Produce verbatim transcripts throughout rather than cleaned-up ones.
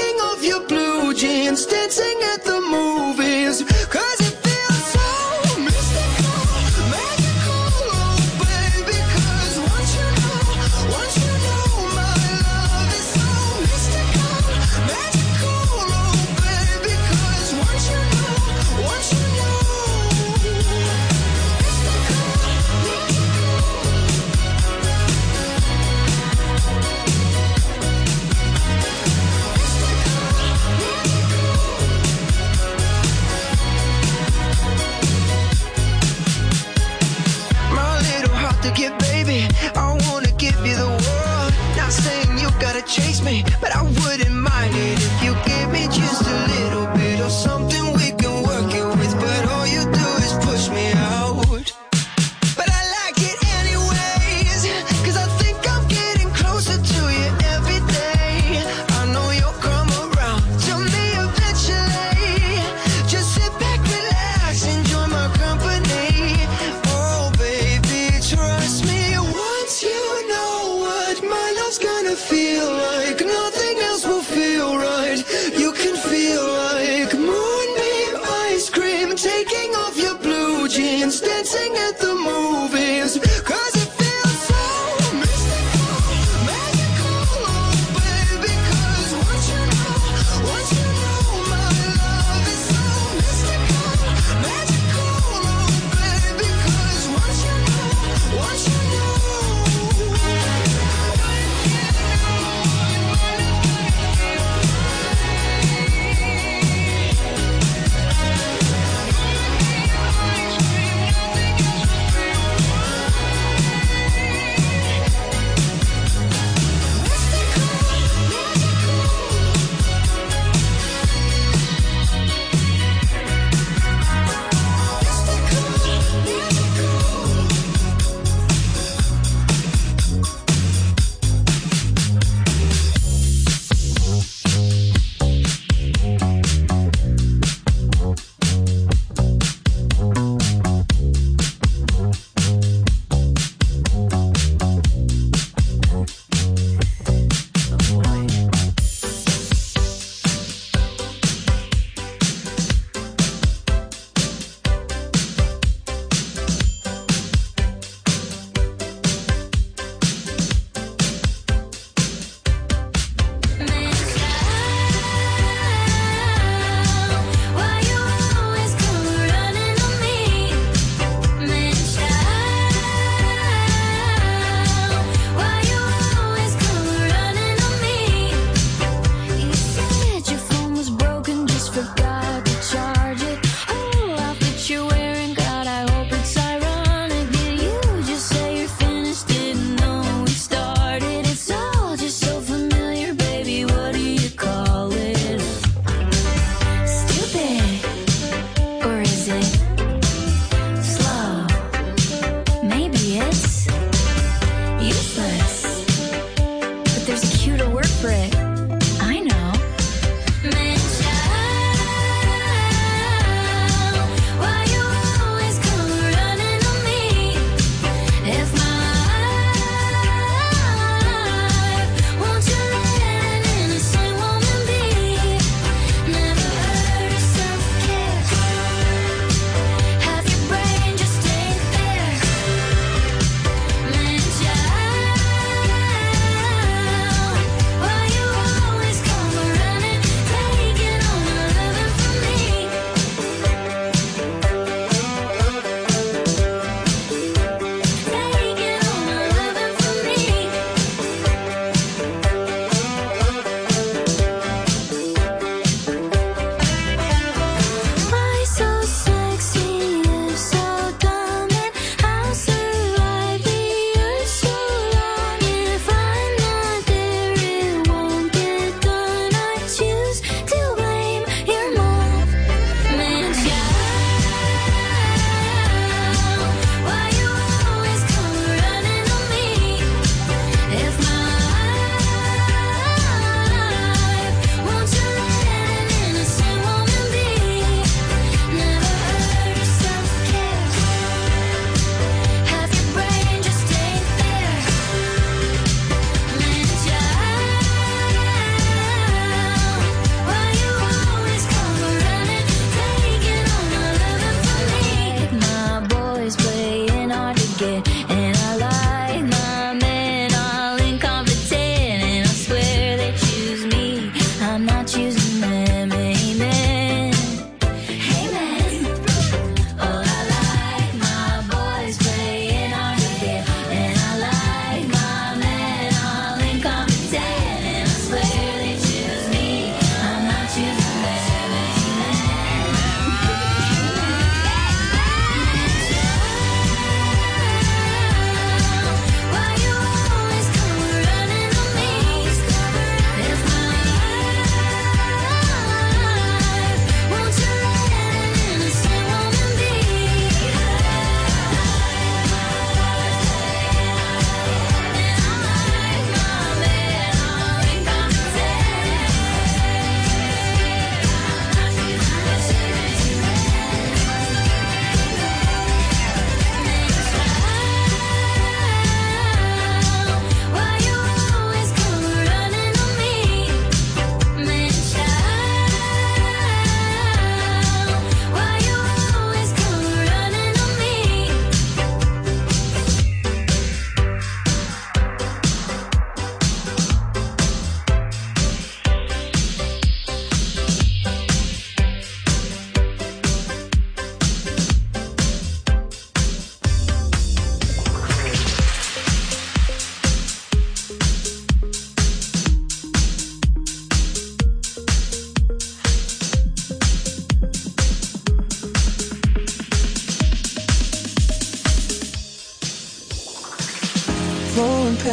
thinking of your blue jeans, dancing at the movies. Cause it feels so mystical, magical, oh baby. Cause once you know, once you know, my love is so mystical, magical, oh baby. Cause once you know, once you know, mystical, magical.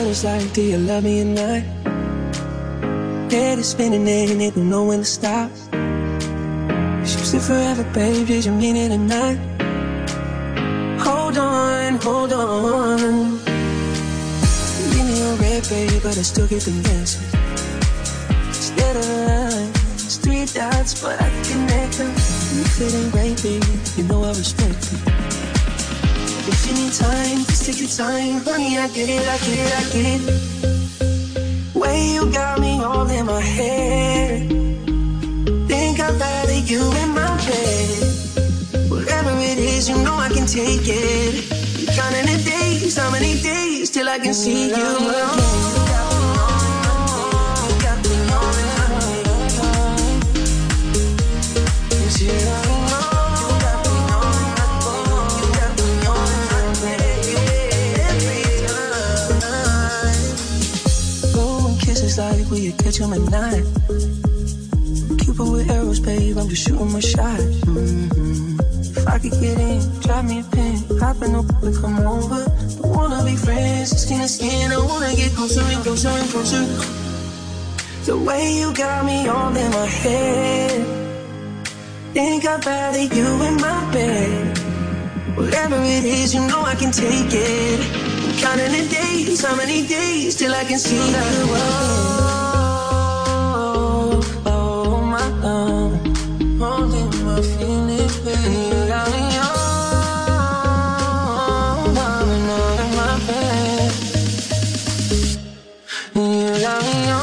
feels like, do you love me or not? Head is spinning and it don't know when to stop. You said forever, babe, did you mean it or not? Hold on, hold on. Leave me on red, babe, but I still get the message. Instead of lines, three dots, but I can connect them. If it ain't right, baby, you know I respect it. If you need time, just take your time. Honey, I get it, I get it, I get it. Way you got me all in my head. Think I'd rather you in my bed. Whatever it is, you know I can take it. I'm counting the days, how many days till I can see you again. Like will you catch him at night? Cupid with arrows, babe, I'm just shooting my shot. Mm-hmm. If I could get in, drop me a pin, hop in the pool and come over. Don't wanna be friends, skin to skin, I wanna get closer and closer and closer. The way you got me all in my head. Think I'd rather you in my bed. Whatever it is, you know I can take it. Counting the days, how many days till I can see you again? Oh, oh, my love, holding my feelings, baby. You got me all, all in all in my bed. You got me all.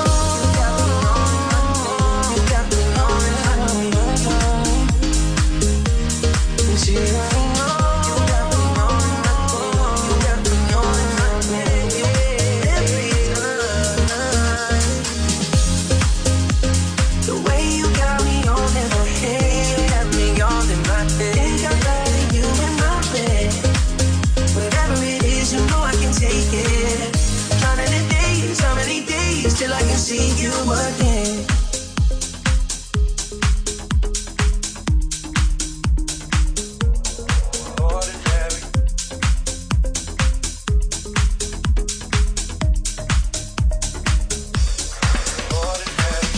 Till I can see you again. Ordinary. Ordinary.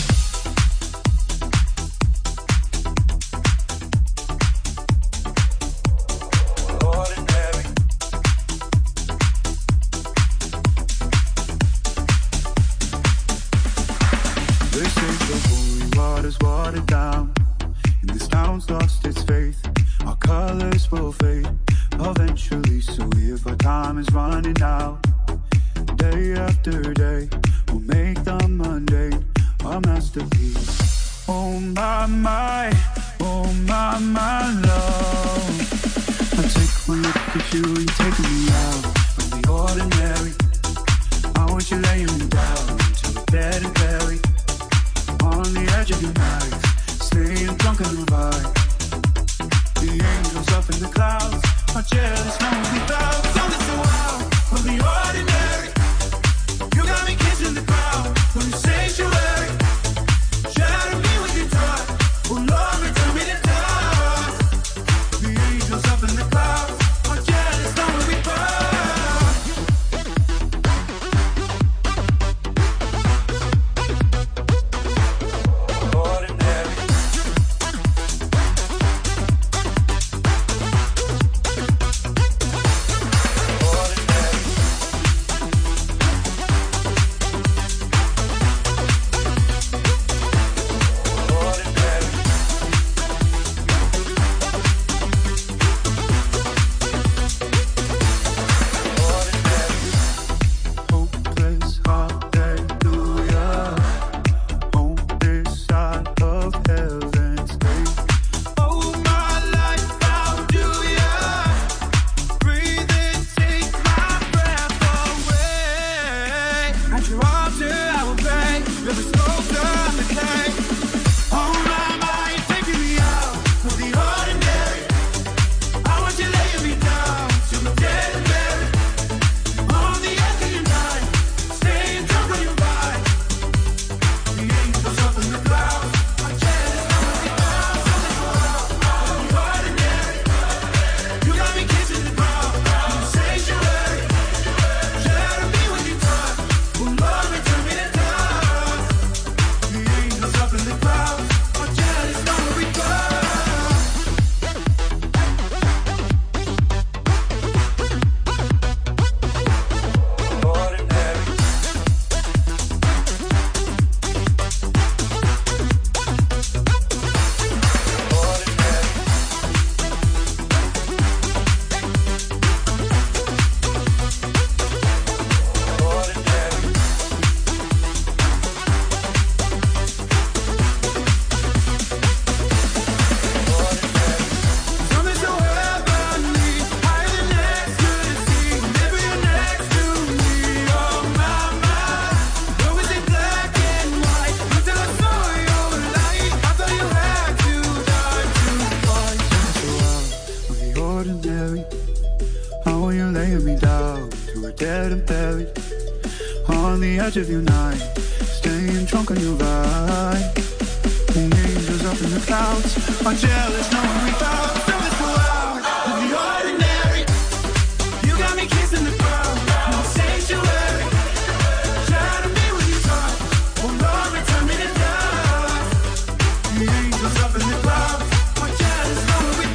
Ordinary. They say the holy water's watered down, and this town's lost its faith. Our colors will fade eventually, so if our time is running out, day after day, we'll make the mundane our masterpiece. Oh my, my, oh my, my love. I take one look at you and you're taking me out of the ordinary. I want you laying me down to the bed and bury. On the edge of your knife, staying drunk and revive. The angels up in the clouds are jealous, no one without. So it's so wild from the ordinary. You got me kissing the crowd from the sanctuary. Shatter me with your touch, oh Lord, return me to touch. The angels up in the clouds are jealous, no one without. we're dead and buried on the edge of your night, staying drunk on your ride. And angels up in the clouds are jealous, knowing we found from this world of the ordinary. You got me kissing the ground, no sanctuary. Try to be what you thought, oh Lord, return me to dust. The angels up in the clouds are jealous, knowing we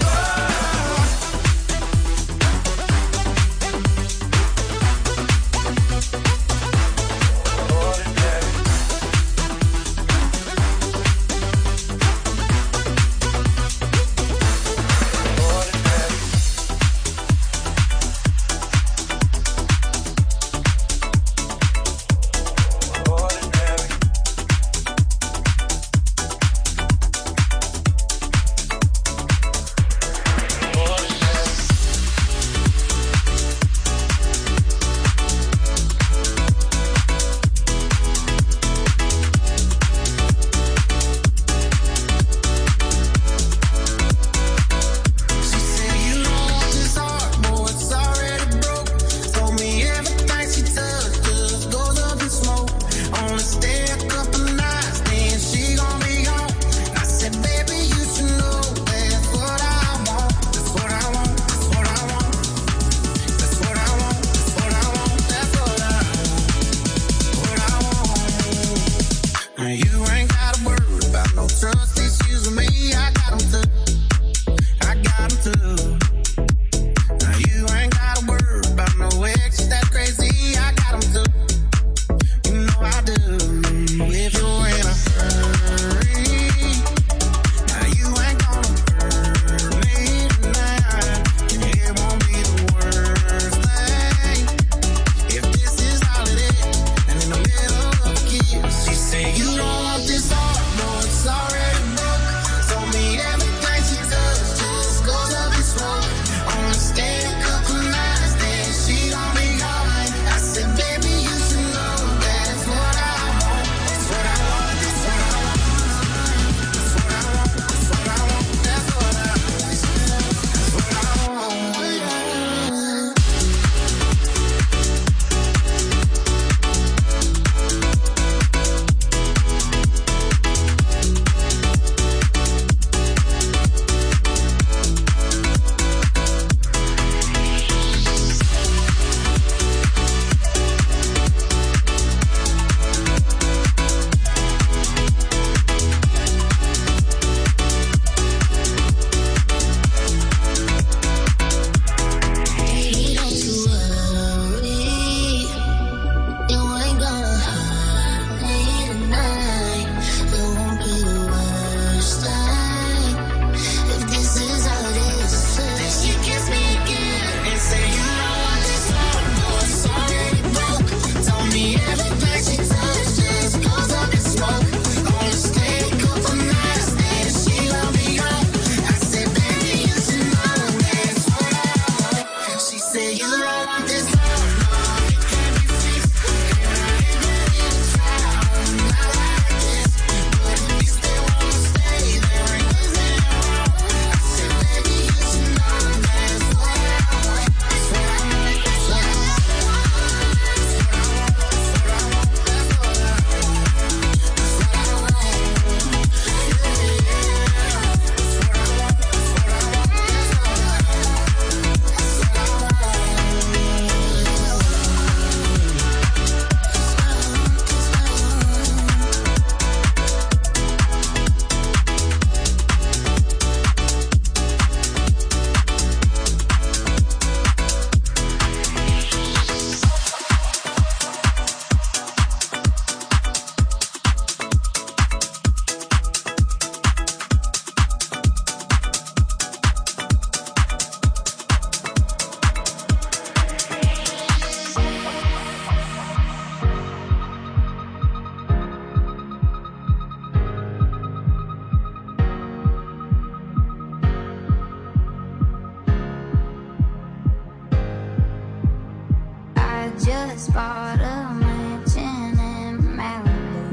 just bought a mansion in Malibu.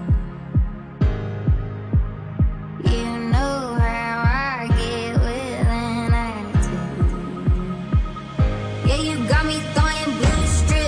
You know how I get with an attitude. Yeah, you got me throwing blue strips.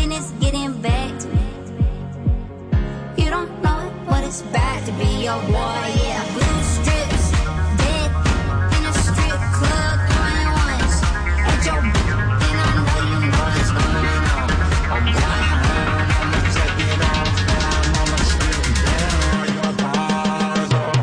something is getting back to me. You don't know what it's about to be your boy, yeah. Blue strips, dead in a strip club, going once at your and I know you know what's going on. I'm going home, I'ma take it off, and I'm on the strip, down your bars off.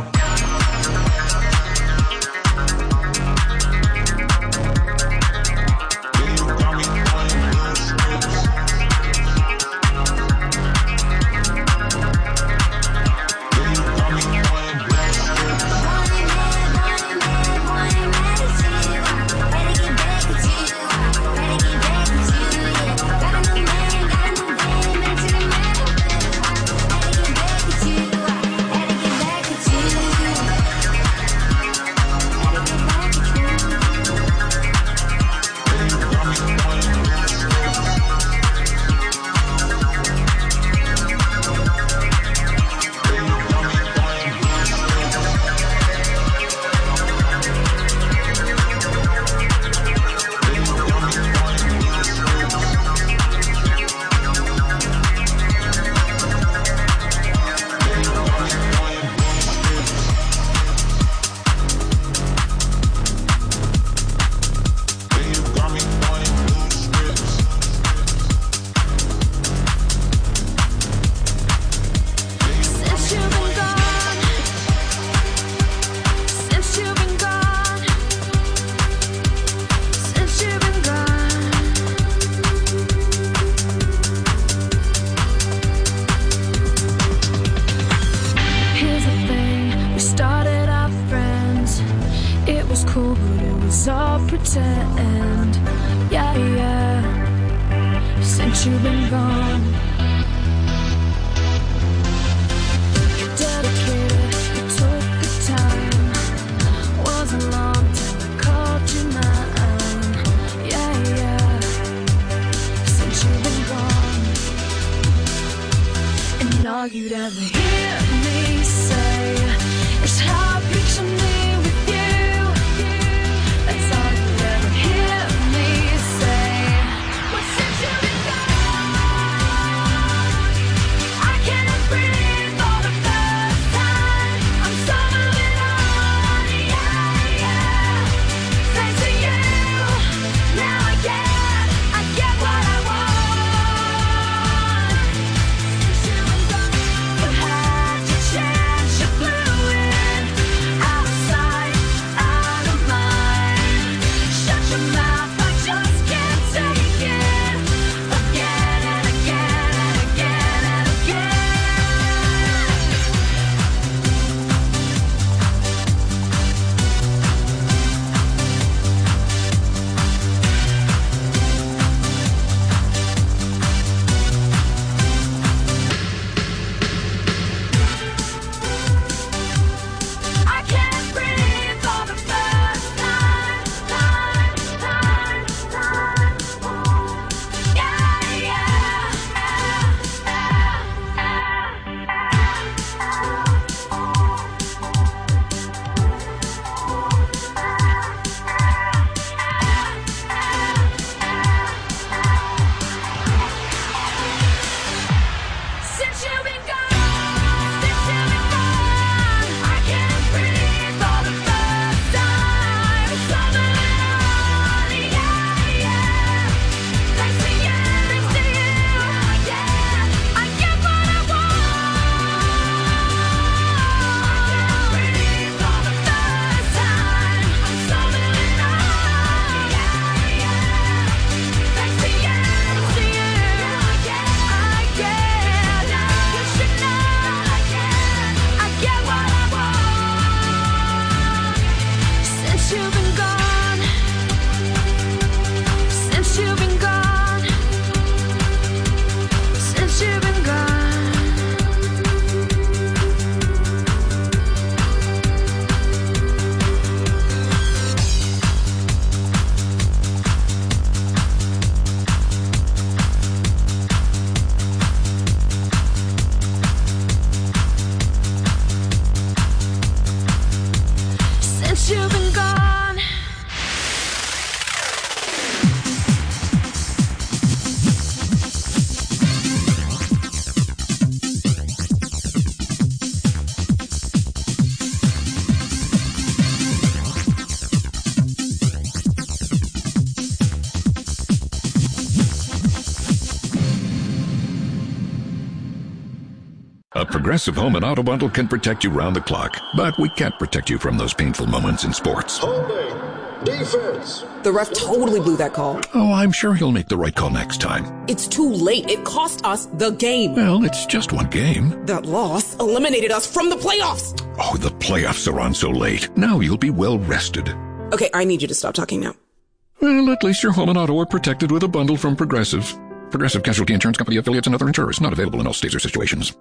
A Progressive Home and Auto Bundle can protect you round the clock, but we can't protect you from those painful moments in sports. Holding. Defense. The ref totally blew that call. Oh, I'm sure he'll make the right call next time. It's too late. It cost us the game. Well, it's just one game. That loss eliminated us from the playoffs. Oh, the playoffs are on so late. Now you'll be well rested. Okay, I need you to stop talking now. Well, at least your home and auto are protected with a bundle from Progressive. Progressive Casualty Insurance Company affiliates and other insurers. Not available in all states or situations.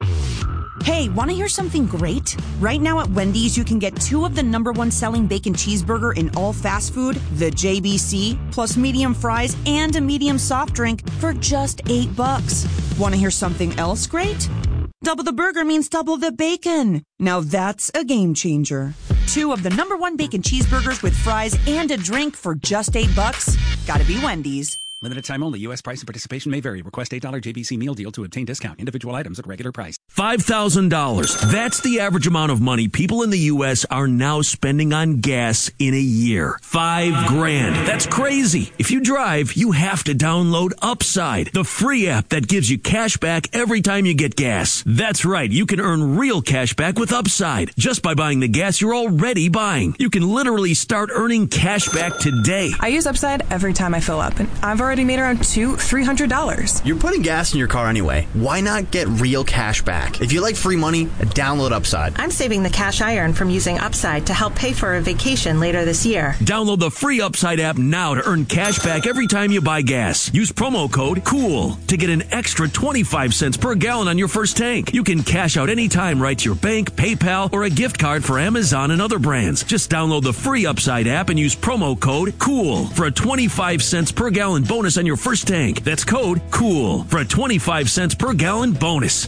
Hey, want to hear something great? Right now at Wendy's, you can get two of the number one selling bacon cheeseburger in all fast food, the J B C, plus medium fries and a medium soft drink for just eight bucks. Want to hear something else great? Double the burger means double the bacon. Now that's a game changer. Two of the number one bacon cheeseburgers with fries and a drink for just eight bucks. Gotta be Wendy's. Limited time only. U S price and participation may vary. Request eight dollars J B C meal deal to obtain discount. Individual items at regular price. five thousand dollars. That's the average amount of money people in the U S are now spending on gas in a year. Five grand. That's crazy. If you drive, you have to download Upside, the free app that gives you cash back every time you get gas. That's right. You can earn real cash back with Upside just by buying the gas you're already buying. You can literally start earning cash back today. I use Upside every time I fill up, and I've already made around two, three hundred dollars. You're putting gas in your car anyway. Why not get real cash back? If you like free money, download Upside. I'm saving the cash I earn from using Upside to help pay for a vacation later this year. Download the free Upside app now to earn cash back every time you buy gas. Use promo code COOL to get an extra twenty-five cents per gallon on your first tank. You can cash out anytime right to your bank, PayPal, or a gift card for Amazon and other brands. Just download the free Upside app and use promo code COOL for a twenty-five cents per gallon bonus on your first tank. That's code COOL for a twenty-five cents per gallon bonus.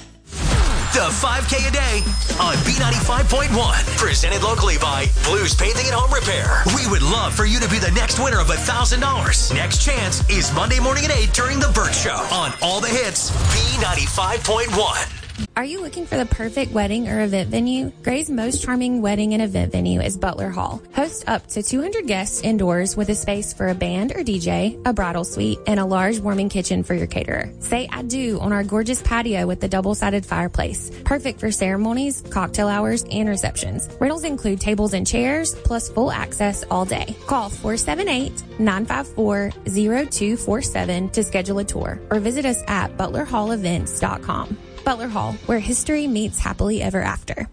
The five K a day on B ninety-five point one. Presented locally by Blues Painting and Home Repair. We would love for you to be the next winner of one thousand dollars. Next chance is Monday morning at eight during The Burt Show on All the Hits, B ninety-five point one. Are you looking for the perfect wedding or event venue? Gray's most charming wedding and event venue is Butler Hall. Host up to two hundred guests indoors with a space for a band or D J, a bridal suite, and a large warming kitchen for your caterer. Say I do on our gorgeous patio with the double-sided fireplace. Perfect for ceremonies, cocktail hours, and receptions. Rentals include tables and chairs, plus full access all day. Call four seven eight, nine five four, zero two four seven to schedule a tour or visit us at butler hall events dot com. Butler Hall, where history meets happily ever after.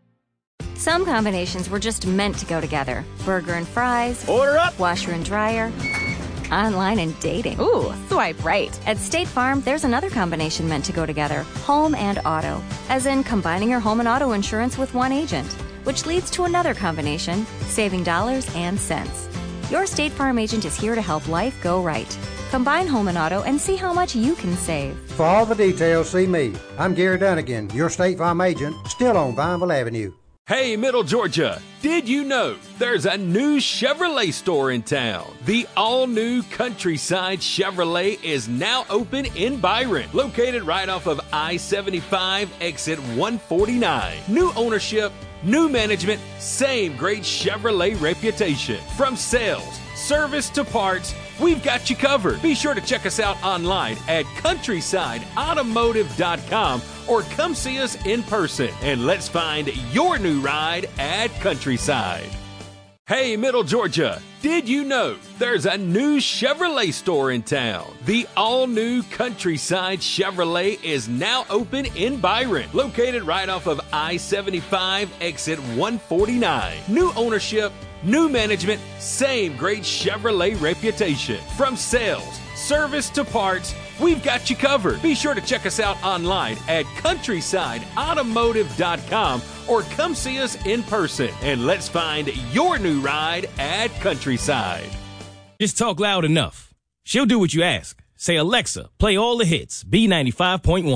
Some combinations were just meant to go together. Burger and fries. Order up. Washer and dryer. Online and dating. Ooh, swipe right. At State Farm, there's another combination meant to go together. Home and auto. As in combining your home and auto insurance with one agent. Which leads to another combination, saving dollars and cents. Your State Farm agent is here to help life go right. Combine home and auto and see how much you can save. For all the details, see me. I'm Gary Dunnigan, your State Farm agent, still on Vineville Avenue. Hey, Middle Georgia, did you know there's a new Chevrolet store in town? The all-new Countryside Chevrolet is now open in Byron, located right off of I seventy-five, exit one forty-nine. New ownership, new management, same great Chevrolet reputation. From sales, service to parts, we've got you covered. Be sure to check us out online at countryside automotive dot com or come see us in person and let's find your new ride at Countryside. Hey, Middle Georgia, did you know there's a new Chevrolet store in town? The all-new Countryside Chevrolet is now open in Byron, located right off of I seventy-five, exit one forty-nine. New ownership, new management, same great Chevrolet reputation. From sales, service to parts, we've got you covered. Be sure to check us out online at countryside automotive dot com or come see us in person and let's find your new ride at Countryside. Just talk loud enough. She'll do what you ask. Say, Alexa, play all the hits, B ninety-five point one.